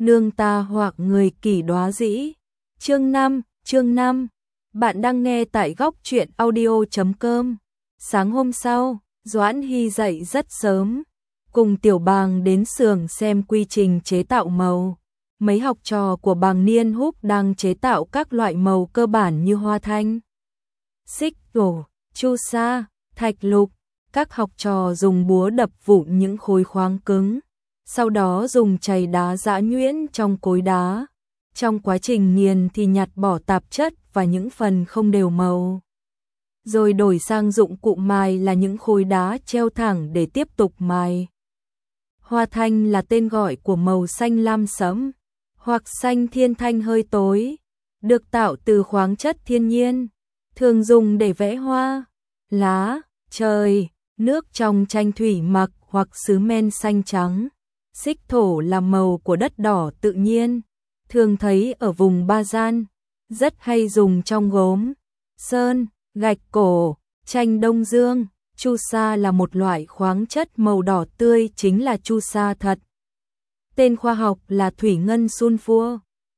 nương ta hoặc người kỷ đoá dĩ. Chương 5, bạn đang nghe tại góc truyện audio.com. Sáng hôm sau, Doãn Hy dậy rất sớm, cùng Tiểu Bàng đến xưởng xem quy trình chế tạo màu. Mấy học trò của Bàng Niên Húc đang chế tạo các loại màu cơ bản như hoa thanh, xích đổ, chu sa, thạch lục. Các học trò dùng búa đập vụn những khối khoáng cứng, sau đó dùng chày đá giã nhuyễn trong cối đá. Trong quá trình nghiền thì nhặt bỏ tạp chất và những phần không đều màu, rồi đổi sang dụng cụ mài là những khối đá treo thẳng để tiếp tục mài. Hoa thanh là tên gọi của màu xanh lam sẫm, hoặc xanh thiên thanh hơi tối, được tạo từ khoáng chất thiên nhiên, thường dùng để vẽ hoa, lá, trời, nước trong tranh thủy mặc hoặc sứ men xanh trắng. Xích thổ là màu của đất đỏ tự nhiên, thường thấy ở vùng Ba Gian, rất hay dùng trong gốm, sơn, gạch cổ, tranh Đông Dương. Chu sa là một loại khoáng chất màu đỏ tươi, chính là chu sa thật. Tên khoa học là thủy ngân sulfur,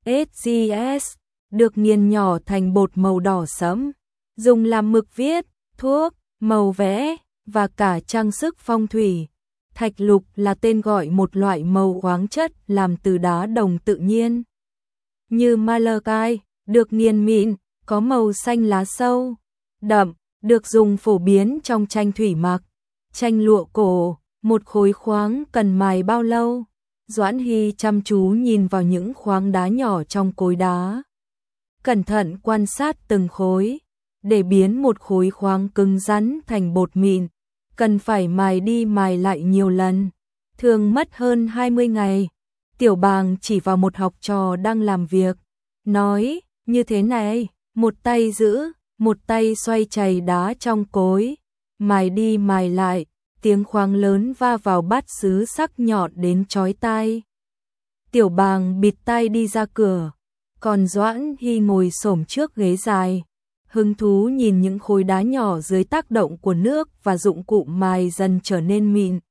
SGS, được nghiền nhỏ thành bột màu đỏ sẫm, dùng làm mực viết, thuốc, màu vẽ và cả trang sức phong thủy. Thạch lục là tên gọi một loại màu khoáng chất làm từ đá đồng tự nhiên, như malachite, được nghiền mịn, có màu xanh lá sâu, đậm, được dùng phổ biến trong tranh thủy mặc, tranh lụa cổ. Một khối khoáng cần mài bao lâu? Doãn Hy chăm chú nhìn vào những khoáng đá nhỏ trong cối đá, cẩn thận quan sát từng khối. Để biến một khối khoáng cứng rắn thành bột mịn, cần phải mài đi mài lại nhiều lần, thường mất hơn 20 ngày. Tiểu Bàng chỉ vào một học trò đang làm việc, nói, như thế này, một tay giữ, một tay xoay chày đá trong cối, mài đi mài lại, tiếng khoáng lớn va vào bát sứ sắc nhọn đến chói tai. Tiểu Bàng bịt tai đi ra cửa, còn Doãn Hy ngồi xổm trước ghế dài, hứng thú nhìn những khối đá nhỏ dưới tác động của nước và dụng cụ mài dần trở nên mịn,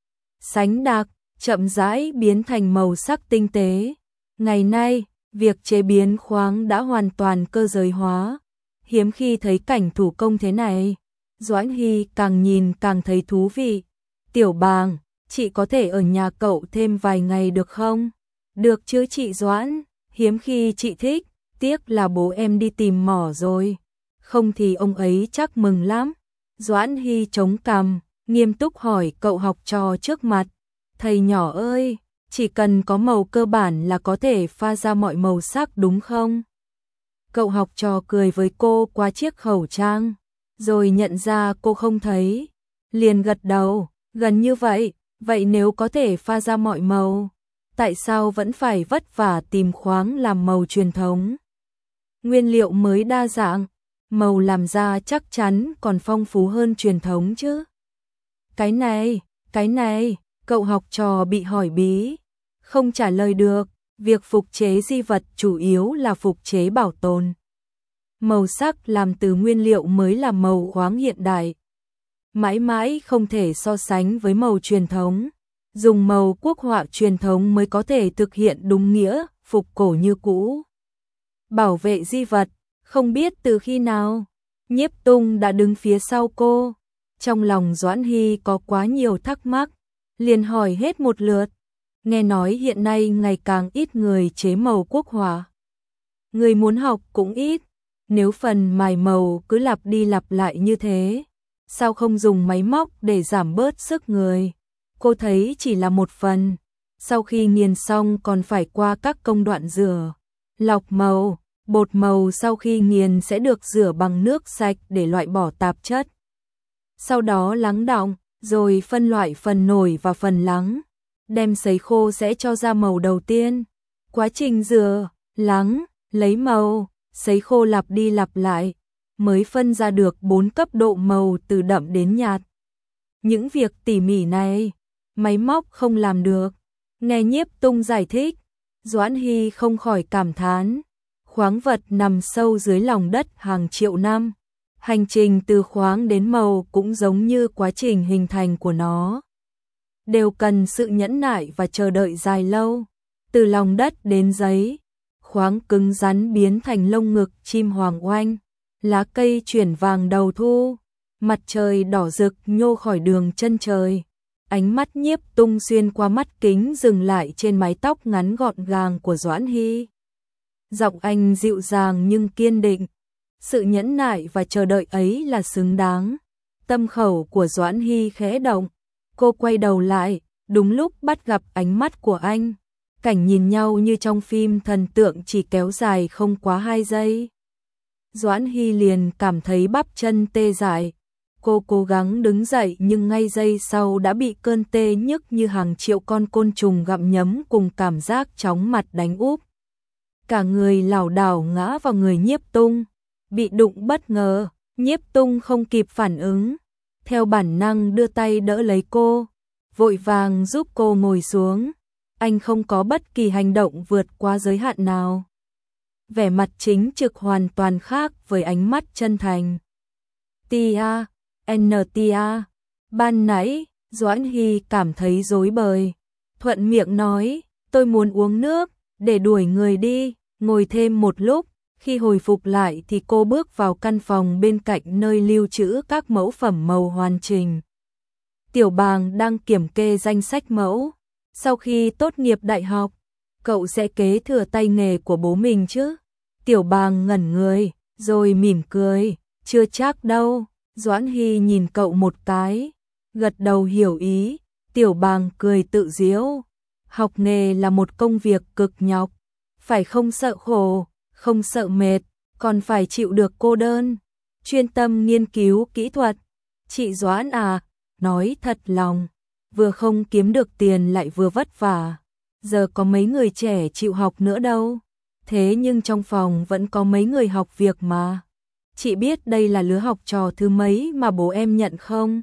sánh đặc, chậm rãi biến thành màu sắc tinh tế. Ngày nay, việc chế biến khoáng đã hoàn toàn cơ giới hóa, hiếm khi thấy cảnh thủ công thế này. Doãn Hy càng nhìn càng thấy thú vị. Tiểu Bàng, chị có thể ở nhà cậu thêm vài ngày được không? Được chứ chị Doãn, hiếm khi chị thích, tiếc là bố em đi tìm mỏ rồi. Không thì ông ấy chắc mừng lắm. Doãn Hy chống cằm, nghiêm túc hỏi cậu học trò trước mặt. Thầy nhỏ ơi, chỉ cần có màu cơ bản là có thể pha ra mọi màu sắc đúng không? Cậu học trò cười với cô qua chiếc khẩu trang, rồi nhận ra cô không thấy, liền gật đầu, gần như vậy. Vậy nếu có thể pha ra mọi màu, tại sao vẫn phải vất vả tìm khoáng làm màu truyền thống? Nguyên liệu mới đa dạng, màu làm ra chắc chắn còn phong phú hơn truyền thống chứ. Cái này, cậu học trò bị hỏi bí, không trả lời được. Việc phục chế di vật chủ yếu là phục chế bảo tồn. Màu sắc làm từ nguyên liệu mới là màu khoáng hiện đại, mãi mãi không thể so sánh với màu truyền thống. Dùng màu quốc họa truyền thống mới có thể thực hiện đúng nghĩa phục cổ như cũ. Bảo vệ di vật, không biết từ khi nào, Nhiếp Tung đã đứng phía sau cô. Trong lòng Doãn Hy có quá nhiều thắc mắc, liền hỏi hết một lượt. Nghe nói hiện nay ngày càng ít người chế màu quốc họa, người muốn học cũng ít. Nếu phần mài màu cứ lặp đi lặp lại như thế, sao không dùng máy móc để giảm bớt sức người? Cô thấy chỉ là một phần, sau khi nghiền xong còn phải qua các công đoạn rửa, lọc màu. Bột màu sau khi nghiền sẽ được rửa bằng nước sạch để loại bỏ tạp chất. Sau đó lắng đọng, rồi phân loại phần nổi và phần lắng. Đem sấy khô sẽ cho ra màu đầu tiên. Quá trình rửa, lắng, lấy màu, sấy khô lặp đi lặp lại, mới phân ra được 4 cấp độ màu từ đậm đến nhạt. Những việc tỉ mỉ này, máy móc không làm được. Nghe Nhiếp Tung giải thích, Doãn Hy không khỏi cảm thán. Khoáng vật nằm sâu dưới lòng đất hàng triệu năm. Hành trình từ khoáng đến màu cũng giống như quá trình hình thành của nó, đều cần sự nhẫn nại và chờ đợi dài lâu. từ lòng đất đến giấy, khoáng cứng rắn biến thành lông ngực chim hoàng oanh, lá cây chuyển vàng đầu thu, mặt trời đỏ rực nhô khỏi đường chân trời. Ánh mắt Nhiếp Tung xuyên qua mắt kính dừng lại trên mái tóc ngắn gọn gàng của Doãn Hy. Giọng anh dịu dàng nhưng kiên định. Sự nhẫn nại và chờ đợi ấy là xứng đáng. Tâm khẩu của Doãn Hy khẽ động. Cô quay đầu lại, đúng lúc bắt gặp ánh mắt của anh. Cảnh nhìn nhau như trong phim thần tượng chỉ kéo dài không quá 2 giây. Doãn Hy liền cảm thấy bắp chân tê dại. Cô cố gắng đứng dậy nhưng ngay giây sau đã bị cơn tê nhức như hàng triệu con côn trùng gặm nhấm cùng cảm giác chóng mặt đánh úp. Cả người lảo đảo ngã vào người Nhiếp Tung. Bị đụng bất ngờ, Nhiếp Tung không kịp phản ứng. Theo bản năng đưa tay đỡ lấy cô, vội vàng giúp cô ngồi xuống. Anh không có bất kỳ hành động vượt qua giới hạn nào. Vẻ mặt chính trực hoàn toàn khác với ánh mắt chân thành. Tia, Tia, ban nãy, Doãn Hy cảm thấy rối bời. Thuận miệng nói, tôi muốn uống nước, để đuổi người đi, ngồi thêm một lúc. Khi hồi phục lại thì cô bước vào căn phòng bên cạnh nơi lưu trữ các mẫu phẩm màu hoàn chỉnh. Tiểu Bàng đang kiểm kê danh sách mẫu. Sau khi tốt nghiệp đại học, cậu sẽ kế thừa tay nghề của bố mình chứ? Tiểu Bàng ngẩn người, rồi mỉm cười, chưa chắc đâu. Doãn Hy nhìn cậu một cái, gật đầu hiểu ý. Tiểu Bàng cười tự giễu. Học nghề là một công việc cực nhọc, phải không sợ khổ, không sợ mệt, còn phải chịu được cô đơn, chuyên tâm nghiên cứu kỹ thuật. Chị Doãn à, nói thật lòng, vừa không kiếm được tiền lại vừa vất vả. Giờ có mấy người trẻ chịu học nữa đâu. Thế nhưng trong phòng vẫn có mấy người học việc mà. Chị biết đây là lứa học trò thứ mấy mà bố em nhận không?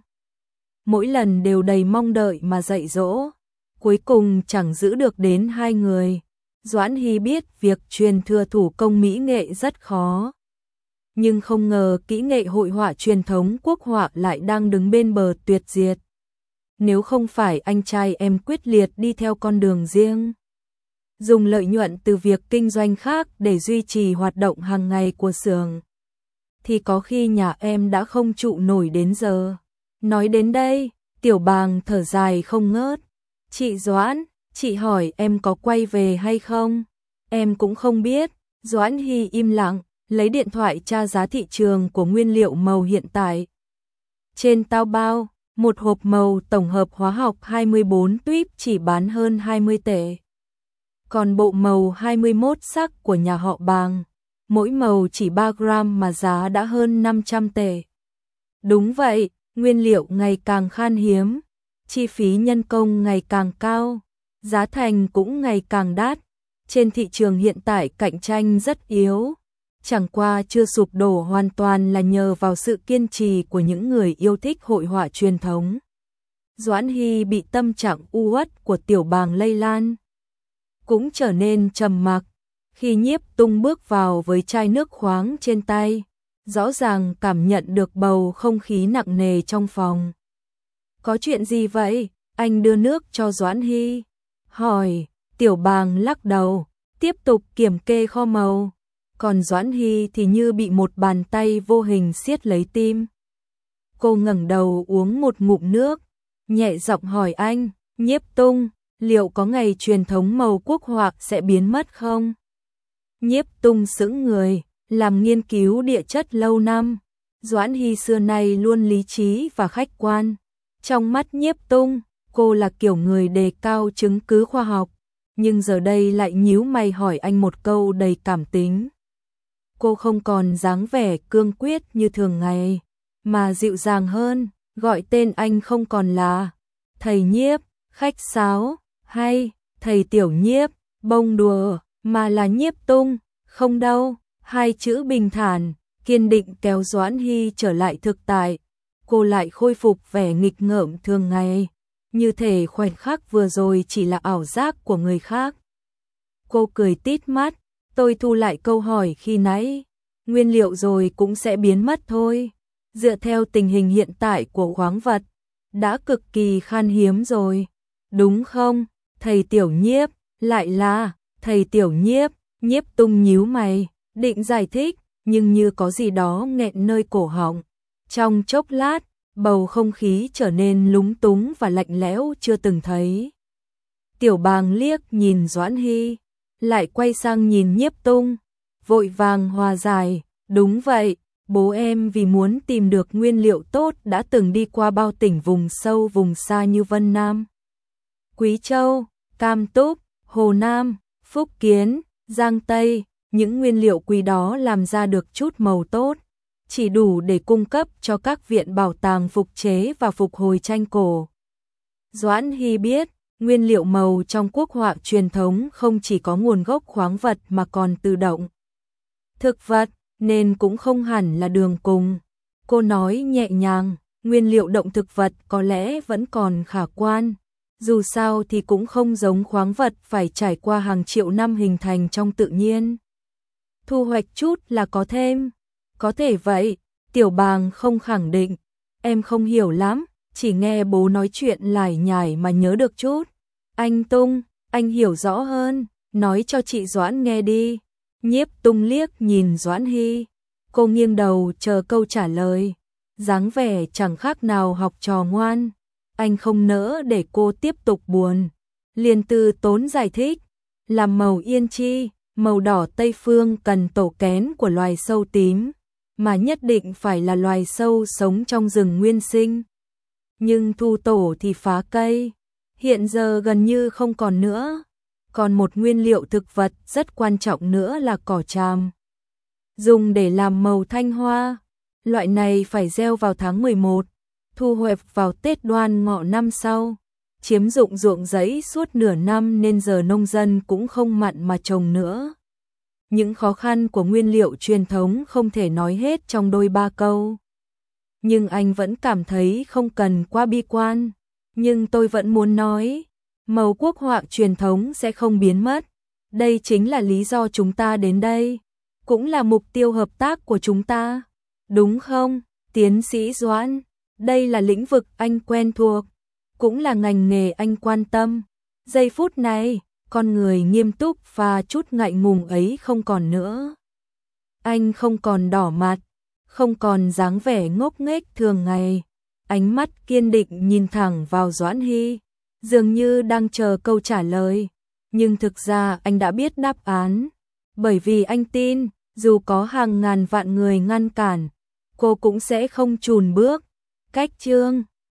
Mỗi lần đều đầy mong đợi mà dạy dỗ, cuối cùng chẳng giữ được đến 2 người. Doãn Hy biết việc truyền thừa thủ công mỹ nghệ rất khó. Nhưng không ngờ kỹ nghệ hội họa truyền thống quốc họa lại đang đứng bên bờ tuyệt diệt. Nếu không phải anh trai em quyết liệt đi theo con đường riêng, dùng lợi nhuận từ việc kinh doanh khác để duy trì hoạt động hàng ngày của xưởng, thì có khi nhà em đã không trụ nổi đến giờ. Nói đến đây, Tiểu Bàng thở dài không ngớt. Chị Doãn, chị hỏi em có quay về hay không? Em cũng không biết. Doãn Hy im lặng, lấy điện thoại tra giá thị trường của nguyên liệu màu hiện tại. Trên Taobao, một hộp màu tổng hợp hóa học 24 tuýp chỉ bán hơn 20 tệ. Còn bộ màu 21 sắc của nhà họ Bàng, mỗi màu chỉ 3 gram mà giá đã hơn 500 tệ. Đúng vậy, nguyên liệu ngày càng khan hiếm, chi phí nhân công ngày càng cao, giá thành cũng ngày càng đắt. Trên thị trường hiện tại cạnh tranh rất yếu, chẳng qua chưa sụp đổ hoàn toàn là nhờ vào sự kiên trì của những người yêu thích hội họa truyền thống. Doãn Hy bị tâm trạng u uất của Tiểu Bàng lây lan, cũng trở nên trầm mặc. Khi Nhiếp Tung bước vào với chai nước khoáng trên tay, rõ ràng cảm nhận được bầu không khí nặng nề trong phòng. Có chuyện gì vậy? Anh đưa nước cho Doãn Hy, hỏi. Tiểu Bàng lắc đầu, tiếp tục kiểm kê kho màu. Còn Doãn Hy thì như bị một bàn tay vô hình siết lấy tim. Cô ngẩng đầu uống một ngụm nước, nhẹ giọng hỏi anh, Nhiếp Tung, liệu có ngày truyền thống màu quốc họa sẽ biến mất không? Nhiếp Tung sững người, làm nghiên cứu địa chất lâu năm. Doãn Hy xưa nay luôn lý trí và khách quan. Trong mắt Nhiếp Tung, cô là kiểu người đề cao chứng cứ khoa học, nhưng giờ đây lại nhíu mày hỏi anh một câu đầy cảm tính. Cô không còn dáng vẻ cương quyết như thường ngày, mà dịu dàng hơn, gọi tên anh không còn là thầy Nhiếp, khách sáo, hay thầy Tiểu Nhiếp, bông đùa, mà là Nhiếp Tung. Không đâu, 2 chữ bình thản, kiên định kéo Doãn Hy trở lại thực tại. Cô lại khôi phục vẻ nghịch ngợm thường ngày, như thể khoảnh khắc vừa rồi chỉ là ảo giác của người khác. Cô cười tít mắt, tôi thu lại câu hỏi khi nãy, nguyên liệu rồi cũng sẽ biến mất thôi. Dựa theo tình hình hiện tại của khoáng vật, đã cực kỳ khan hiếm rồi, đúng không, thầy Tiểu Nhiếp? Lại là, thầy Tiểu Nhiếp, Nhiếp Tung nhíu mày, định giải thích, nhưng như có gì đó nghẹn nơi cổ họng. Trong chốc lát, bầu không khí trở nên lúng túng và lạnh lẽo chưa từng thấy. Tiểu Bàng liếc nhìn Doãn Hy, lại quay sang nhìn Nhiếp Tung, vội vàng hòa giải, đúng vậy, bố em vì muốn tìm được nguyên liệu tốt đã từng đi qua bao tỉnh vùng sâu vùng xa như Vân Nam, Quý Châu, Cam Túc, Hồ Nam, Phúc Kiến, Giang Tây, những nguyên liệu quý đó làm ra được chút màu tốt, chỉ đủ để cung cấp cho các viện bảo tàng phục chế và phục hồi tranh cổ. Doãn Hy biết, nguyên liệu màu trong quốc họa truyền thống không chỉ có nguồn gốc khoáng vật mà còn từ động thực vật, nên cũng không hẳn là đường cùng. Cô nói nhẹ nhàng, nguyên liệu động thực vật có lẽ vẫn còn khả quan. Dù sao thì cũng không giống khoáng vật phải trải qua hàng triệu năm hình thành trong tự nhiên. Thu hoạch chút là có thêm. Có thể vậy, Tiểu Bàng không khẳng định. Em không hiểu lắm, chỉ nghe bố nói chuyện lải nhải mà nhớ được chút. Anh Tung, anh hiểu rõ hơn, nói cho chị Doãn nghe đi. Nhiếp Tung liếc nhìn Doãn Hy. Cô nghiêng đầu chờ câu trả lời. Dáng vẻ chẳng khác nào học trò ngoan. Anh không nỡ để cô tiếp tục buồn. Liền từ tốn giải thích. Làm màu yên chi, màu đỏ Tây Phương cần tổ kén của loài sâu tím, mà nhất định phải là loài sâu sống trong rừng nguyên sinh. Nhưng thu tổ thì phá cây. Hiện giờ gần như không còn nữa. Còn một nguyên liệu thực vật rất quan trọng nữa là cỏ tràm, dùng để làm màu thanh hoa. Loại này phải gieo vào tháng 11, thu hoạch vào Tết Đoan Ngọ năm sau. Chiếm dụng ruộng giấy suốt nửa năm nên giờ nông dân cũng không mặn mà trồng nữa. Những khó khăn của nguyên liệu truyền thống không thể nói hết trong đôi ba câu. Nhưng anh vẫn cảm thấy không cần quá bi quan. Nhưng tôi vẫn muốn nói, màu quốc họa truyền thống sẽ không biến mất. Đây chính là lý do chúng ta đến đây, cũng là mục tiêu hợp tác của chúng ta. Đúng không, tiến sĩ Doãn? Đây là lĩnh vực anh quen thuộc, cũng là ngành nghề anh quan tâm. Giây phút này, con người nghiêm túc và chút ngại ngùng ấy không còn nữa. Anh không còn đỏ mặt, không còn dáng vẻ ngốc nghếch thường ngày. Ánh mắt kiên định nhìn thẳng vào Doãn Hy, dường như đang chờ câu trả lời. Nhưng thực ra anh đã biết đáp án, bởi vì anh tin, dù có hàng ngàn vạn người ngăn cản, cô cũng sẽ không chùn bước. Cách chương